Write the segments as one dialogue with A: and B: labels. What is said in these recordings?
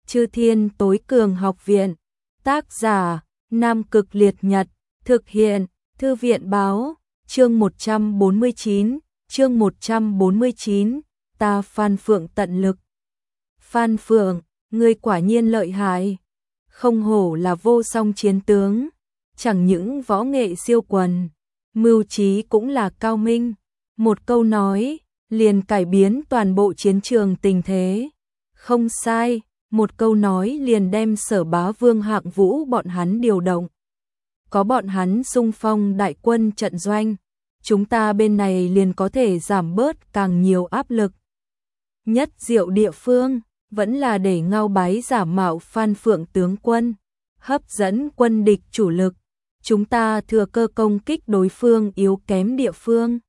A: Chư Thiên Tối Cường Học Viện. Tác giả Nam Cực Liệt Nhật. Thực hiện Thư viện Báo. Chương 149. Chương 149. Ta Phan Phượng tận lực. Phan Phượng, ngươi quả nhiên lợi hại. Không hổ là vô song chiến tướng. Chẳng những võ nghệ siêu quần, mưu trí cũng là cao minh. Một câu nói liền cải biến toàn bộ chiến trường tình thế. Không sai, một câu nói liền đem Sở Bá Vương Hạng Vũ bọn hắn điều động. Có bọn hắn xung phong đại quân trận doanh, chúng ta bên này liền có thể giảm bớt càng nhiều áp lực. Nhất diệu địa phương vẫn là để Ngao Bái giả mạo Phan Phượng tướng quân, hấp dẫn quân địch chủ lực. Chúng ta thừa cơ công kích đối phương yếu kém địa phương.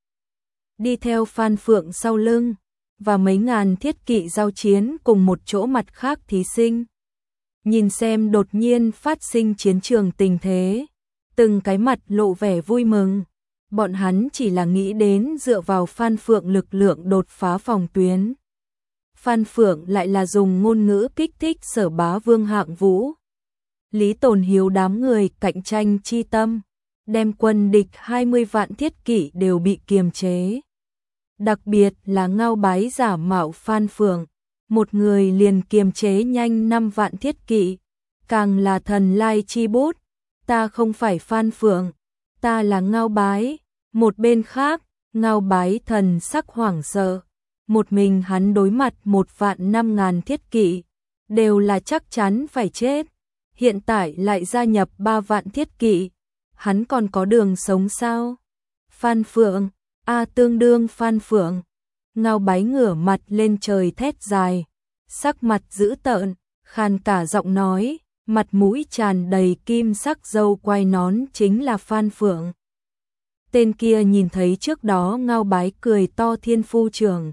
A: Đi theo Phan Phượng sau lưng, và mấy ngàn thiết kỵ giao chiến cùng một chỗ mặt khác thí sinh. Nhìn xem đột nhiên phát sinh chiến trường tình thế, từng cái mặt lộ vẻ vui mừng. Bọn hắn chỉ là nghĩ đến dựa vào Phan Phượng lực lượng đột phá phòng tuyến. Phan Phượng lại là dùng ngôn ngữ kích thích Sở Bá Vương Hạng Vũ. Lý Tồn Hiếu đám người cạnh tranh chi tâm, đem quân địch 20 vạn thiết kỵ đều bị kiềm chế. Đặc biệt là Ngao Bái giả mạo Phan Phượng, một người liền kiềm chế nhanh 5 vạn thiết kỵ, càng là thần lai chi bút. Ta không phải Phan Phượng, ta là Ngao Bái. Một bên khác, Ngao Bái thần sắc hoảng sợ, một mình hắn đối mặt 1.500.000 thiết kỵ, đều là chắc chắn phải chết. Hiện tại lại gia nhập 3 vạn thiết kỵ, hắn còn có đường sống sao? Phan Phượng, tương đương Phan Phượng. Ngao Bái ngửa mặt lên trời thét dài, sắc mặt dữ tợn, khàn cả giọng nói, mặt mũi tràn đầy kim sắc râu quai nón chính là Phan Phượng. Tên kia nhìn thấy trước đó Ngao Bái cười to thiên phu trưởng,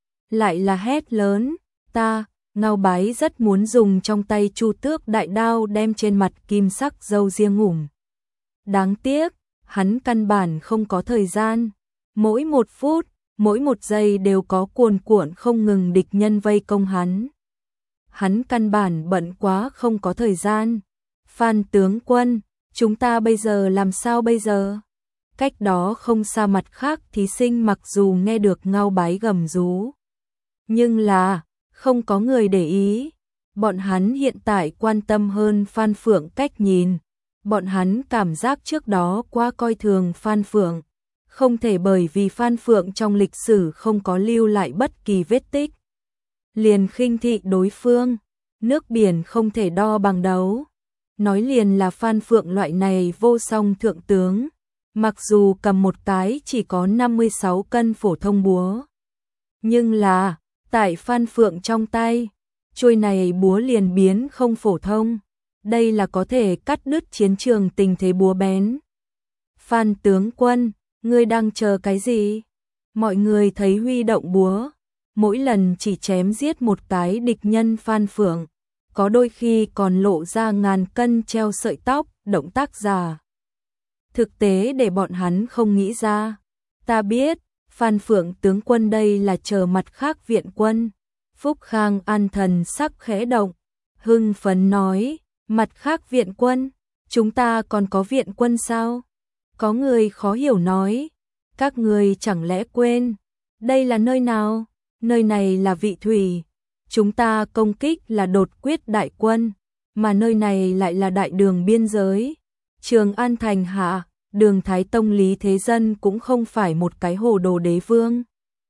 A: lại là hét lớn, Ngao Bái rất muốn dùng trong tay Chu Tước đại đao đem trên mặt kim sắc râu ria ngủm. Đáng tiếc, hắn căn bản không có thời gian. Mỗi 1 phút, mỗi 1 giây đều có cuồn cuộn không ngừng địch nhân vây công hắn. Hắn căn bản bận quá không có thời gian. Phan tướng quân, chúng ta bây giờ làm sao bây giờ? Cách đó không xa mặt khác thí sinh mặc dù nghe được Ngao Bái gầm rú, nhưng là không có người để ý. Bọn hắn hiện tại quan tâm hơn Phan Phượng cách nhìn. Bọn hắn cảm giác trước đó quá coi thường Phan Phượng, không thể bởi vì Phan Phượng trong lịch sử không có lưu lại bất kỳ vết tích, liền khinh thị đối phương. Nước biển không thể đo bằng đấu. Nói liền là Phan Phượng loại này vô song thượng tướng, mặc dù cầm một cái chỉ có 56 cân phổ thông búa, nhưng là tại Phan Phượng trong tay, chuôi này búa liền biến không phổ thông. Đây là có thể cắt đứt chiến trường tình thế búa bén. Phan tướng quân, ngươi đang chờ cái gì? Mọi người thấy huy động búa, mỗi lần chỉ chém giết một cái địch nhân Phan Phượng, có đôi khi còn lộ ra ngàn cân treo sợi tóc, động tác giả thực tế để bọn hắn không nghĩ ra. Ta biết, Phan Phượng tướng quân đây là chờ mặt khác viện quân. Phúc Khang An thần sắc khẽ động, hưng phấn nói, mặt khác viện quân, chúng ta còn có viện quân sao? Có người khó hiểu nói, các người chẳng lẽ quên, đây là nơi nào? Nơi này là Vị Thủy, chúng ta công kích là đột quyết đại quân, mà nơi này lại là đại đường biên giới. Trường An thành hạ, Đường Thái Tông Lý Thế Dân cũng không phải một cái hồ đồ đế vương.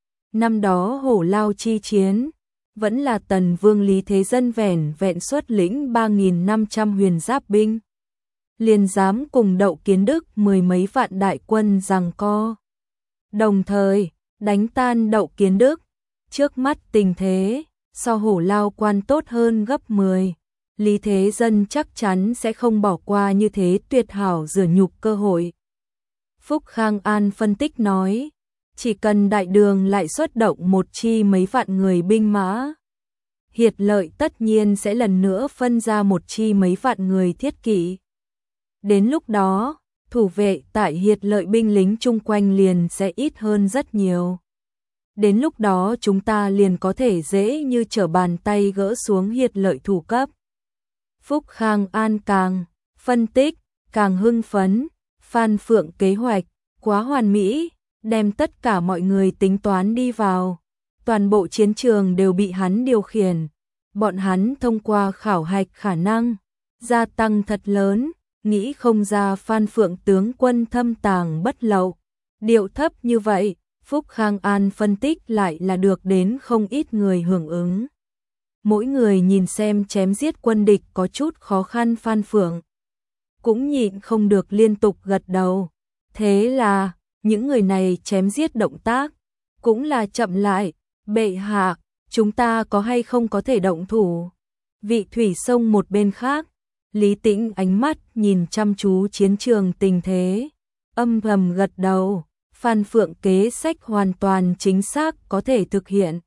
A: Năm đó Hổ Lao chi chiến, vẫn là Tần Vương Lý Thế Dân vẻn vẹn xuất lĩnh 3.500 huyền giáp binh, liền dám cùng Đậu Kiến Đức 10 mấy vạn đại quân giằng co, đồng thời đánh tan Đậu Kiến Đức. Trước mắt tình thế, so Hổ Lao quan tốt hơn gấp 10. Lý Thế Dân chắc chắn sẽ không bỏ qua như thế tuyệt hảo rửa nhục cơ hội. Phúc Khang An phân tích nói, chỉ cần đại đường lại xuất động một chi mấy vạn người binh mã, Hiệt Lợi tất nhiên sẽ lần nữa phân ra một chi mấy vạn người thiết kỵ. Đến lúc đó, thủ vệ tại Hiệt Lợi binh lính chung quanh liền sẽ ít hơn rất nhiều. đến lúc đó chúng ta liền có thể dễ như trở bàn tay gỡ xuống Hiệt Lợi thủ cấp. Phúc Khang An càng phân tích, càng hưng phấn, Phan Phượng kế hoạch quá hoàn mỹ, đem tất cả mọi người tính toán đi vào. Toàn bộ chiến trường đều bị hắn điều khiển. Bọn hắn thông qua khảo hạch khả năng gia tăng thật lớn, nghĩ không ra Phan Phượng tướng quân thâm tàng bất lậu. Điệu thấp như vậy, Phúc Khang An phân tích lại là được đến không ít người hưởng ứng. Mỗi người nhìn xem chém giết quân địch có chút khó khăn, Phan Phượng cũng nhịn không được liên tục gật đầu. Thế là, những người này chém giết động tác cũng là chậm lại. Bệ hạ, chúng ta có hay không có thể động thủ? Vị thủy sông một bên khác, Lý Tĩnh ánh mắt nhìn chăm chú chiến trường tình thế, âm thầm gật đầu. Phan Phượng kế sách hoàn toàn chính xác có thể thực hiện.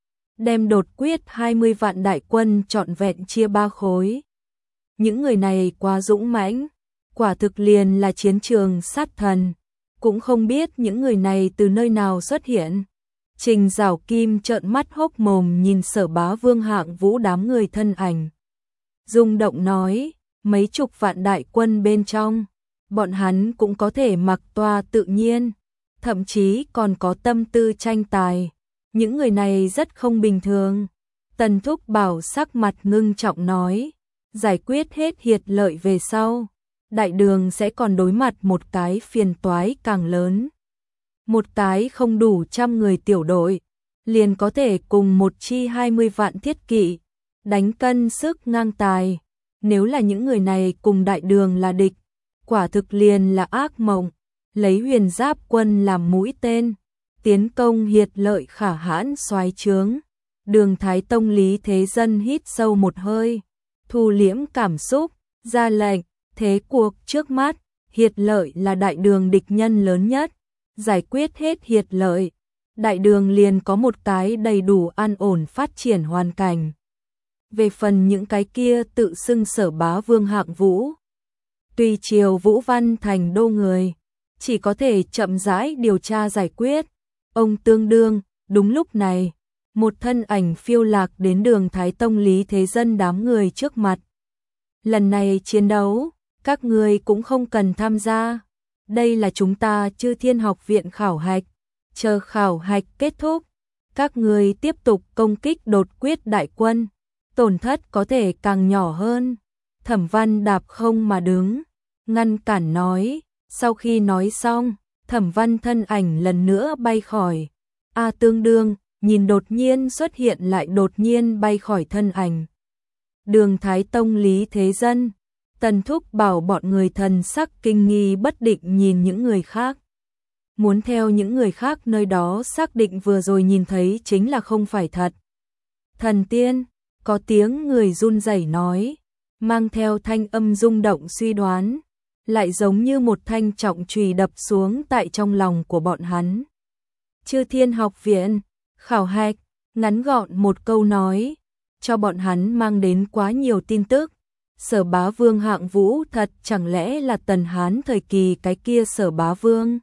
A: Đem đột quyết 20 vạn đại quân trọn vẹn chia 3 khối. Những người này quá dũng mãnh, quả thực liền là chiến trường sát thần. Cũng không biết những người này từ nơi nào xuất hiện. Trình Giảo Kim trợn mắt hốc mồm nhìn Sở Bá Vương Hạng Vũ đám người thân ảnh. Rung động nói, mấy chục vạn đại quân bên trong, bọn hắn cũng có thể mặc toa tự nhiên, thậm chí còn có tâm tư tranh tài. Những người này rất không bình thường. Tần Thúc Bảo sắc mặt ngưng trọng nói, giải quyết hết Hiệt Lợi về sau, đại đường sẽ còn đối mặt một cái phiền toái càng lớn. Một cái không đủ 100 người tiểu đội, liền có thể cùng một chi 20 vạn thiết kỵ, đánh cân sức ngang tài. Nếu là những người này cùng đại đường là địch, quả thực liền là ác mộng. Lấy Huyền Giáp quân làm mũi tên, tiến công Hiệt Lợi khả hãn soái trướng. Đường Thái Tông Lý Thế Dân hít sâu một hơi, thu liễm cảm xúc, ra lệnh, thế cuộc trước mắt, Hiệt Lợi là đại đường địch nhân lớn nhất. Giải quyết hết Hiệt Lợi, đại đường liền có một cái đầy đủ an ổn phát triển hoàn cảnh. Về phần những cái kia tự xưng Sở Bá Vương Hạng Vũ, tùy triều Vũ Văn thành đô người, chỉ có thể chậm rãi điều tra giải quyết. Ông tương đương, đúng lúc này, một thân ảnh phiêu lạc đến Đường Thái Tông Lý Thế Dân đám người trước mặt. Lần này chiến đấu, các người cũng không cần tham gia. Đây là chúng ta Chư Thiên Học viện khảo hạch, chờ khảo hạch kết thúc, các người tiếp tục công kích đột quyết đại quân, tổn thất có thể càng nhỏ hơn. Thẩm Văn đạp không mà đứng, ngăn cản nói. Sau khi nói xong, Thẩm Văn thân ảnh lần nữa bay khỏi. Tương đương, nhìn đột nhiên xuất hiện lại đột nhiên bay khỏi thân ảnh. Đường Thái Tông Lý Thế Dân, Tần Thúc Bảo bọn người thần sắc kinh nghi bất định nhìn những người khác. Muốn theo những người khác nơi đó xác định vừa rồi nhìn thấy chính là không phải thật. Thần tiên, có tiếng người run rẩy nói, mang theo thanh âm rung động suy đoán, lại giống như một thanh trọng chùy đập xuống tại trong lòng của bọn hắn. Chư Thiên Học viện, khảo hạch, ngắn gọn một câu nói, cho bọn hắn mang đến quá nhiều tin tức. Sở Bá Vương Hạng Vũ thật chẳng lẽ là Tần Hán thời kỳ cái kia Sở Bá Vương?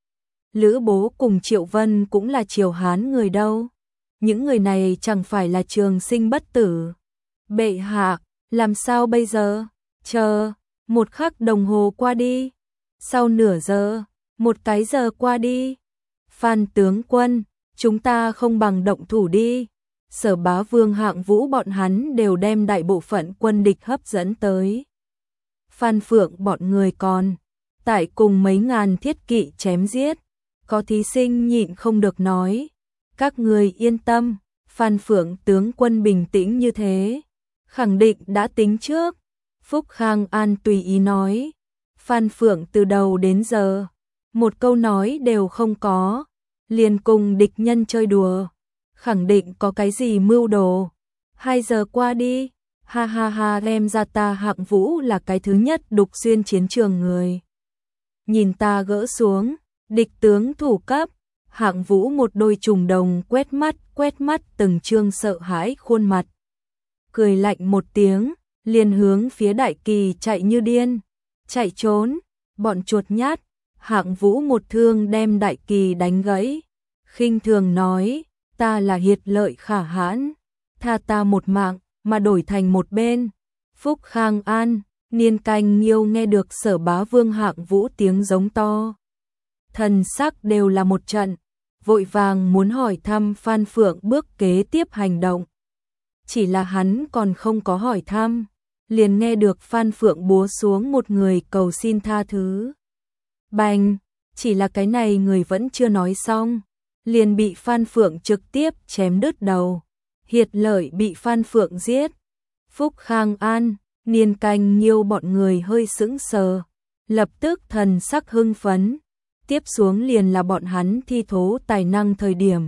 A: Lữ Bố cùng Triệu Vân cũng là Triều Hán người đâu? Những người này chẳng phải là trường sinh bất tử? Bệ hạ, làm sao bây giờ? Chờ, một khắc đồng hồ qua đi. Sau nửa giờ, một cái giờ qua đi. Phan tướng quân, chúng ta không bằng động thủ đi. Sở Bá Vương Hạng Vũ bọn hắn đều đem đại bộ phận quân địch hấp dẫn tới. Phan Phượng bọn người còn tại cùng mấy ngàn thiết kỵ chém giết. Có thí sinh nhịn không được nói, các người yên tâm, Phan Phượng tướng quân bình tĩnh như thế, khẳng định đã tính trước. Phúc Khang An tùy ý nói, Phan Phượng từ đầu đến giờ, một câu nói đều không có, liền cùng địch nhân chơi đùa, khẳng định có cái gì mưu đồ. 2 giờ qua đi, ha ha ha, đem ra ta Hạng Vũ là cái thứ nhất đục xuyên chiến trường người. Nhìn ta gỡ xuống, địch tướng thủ cấp, Hạng Vũ một đôi trùng đồng quét mắt từng trương sợ hãi khuôn mặt. Cười lạnh một tiếng, liền hướng phía Đại Kỳ chạy như điên, chạy trốn, bọn chuột nhát. Hạng Vũ một thương đem Đại Kỳ đánh gãy, khinh thường nói, ta là Hiệt Lợi khả hãn, tha ta một mạng, mà đổi thành một bên. Phúc Khang An, Niên Canh Nghiêu nghe được Sở Bá Vương Hạng Vũ tiếng giống to. Thần sắc đều là một trận, vội vàng muốn hỏi thăm Phan Phượng bước kế tiếp hành động. Chỉ là hắn còn không có hỏi thăm, liền nghe được Phan Phượng búa xuống một người cầu xin tha thứ. Bành, chỉ là cái này người vẫn chưa nói xong, liền bị Phan Phượng trực tiếp chém đứt đầu. Hiệt Lợi bị Phan Phượng giết. Phúc Khang An, Niên Canh Nghiêu bọn người hơi sững sờ, lập tức thần sắc hưng phấn. Tiếp xuống liền là bọn hắn thi thố tài năng thời điểm.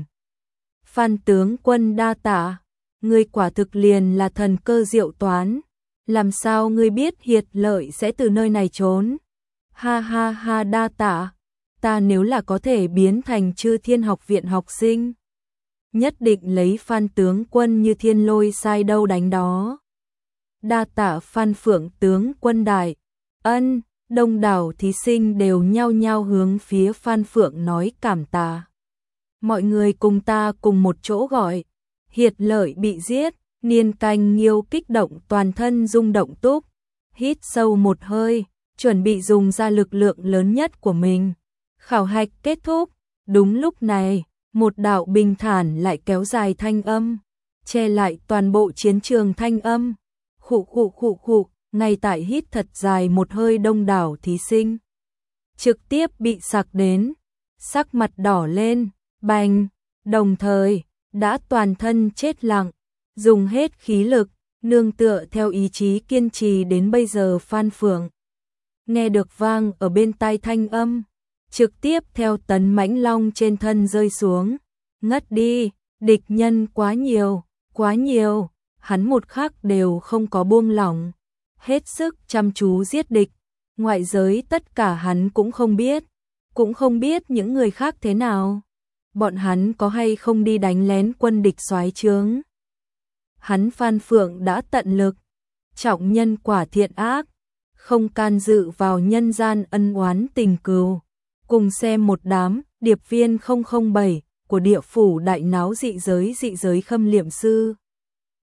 A: Phan tướng quân đa tạ, ngươi quả thực liền là thần cơ diệu toán. Làm sao ngươi biết Hiệt Lợi sẽ từ nơi này trốn? Ha ha ha, đa tạ, ta nếu là có thể biến thành Chư Thiên Học viện học sinh, nhất định lấy Phan tướng quân như thiên lôi sai đâu đánh đó. Đa tạ Phan Phượng tướng quân đại ân. Đông đảo thí sinh đều nhao nhao hướng phía Phan Phượng nói cảm tạ. Mọi người cùng ta cùng một chỗ gọi. Hiệt Lợi bị giết, Niên Canh Nghiêu kích động toàn thân rung động túc, hít sâu một hơi, chuẩn bị dùng ra lực lượng lớn nhất của mình. Khảo hạch kết thúc, đúng lúc này, một đạo bình thản lại kéo dài thanh âm, che lại toàn bộ chiến trường thanh âm. Khụ khụ khụ khụ. Ngay tại hít thật dài một hơi đông đảo thí sinh trực tiếp bị sặc đến, sắc mặt đỏ lên, bành, đồng thời đã toàn thân chết lặng, dùng hết khí lực, nương tựa theo ý chí kiên trì đến bây giờ. Phan Phượng nghe được vang ở bên tai thanh âm, trực tiếp theo Tấn Mãnh Long trên thân rơi xuống, ngất đi. Địch nhân quá nhiều, hắn một khắc đều không có buông lỏng, hết sức chăm chú giết địch. Ngoại giới tất cả hắn cũng không biết những người khác thế nào, bọn hắn có hay không đi đánh lén quân địch soái trướng. Hắn Phan Phượng đã tận lực, trọng nhân quả thiện ác, không can dự vào nhân gian ân oán tình cừu. Cùng xem một đám điệp viên 007 của địa phủ đại náo dị giới khâm liệm sư.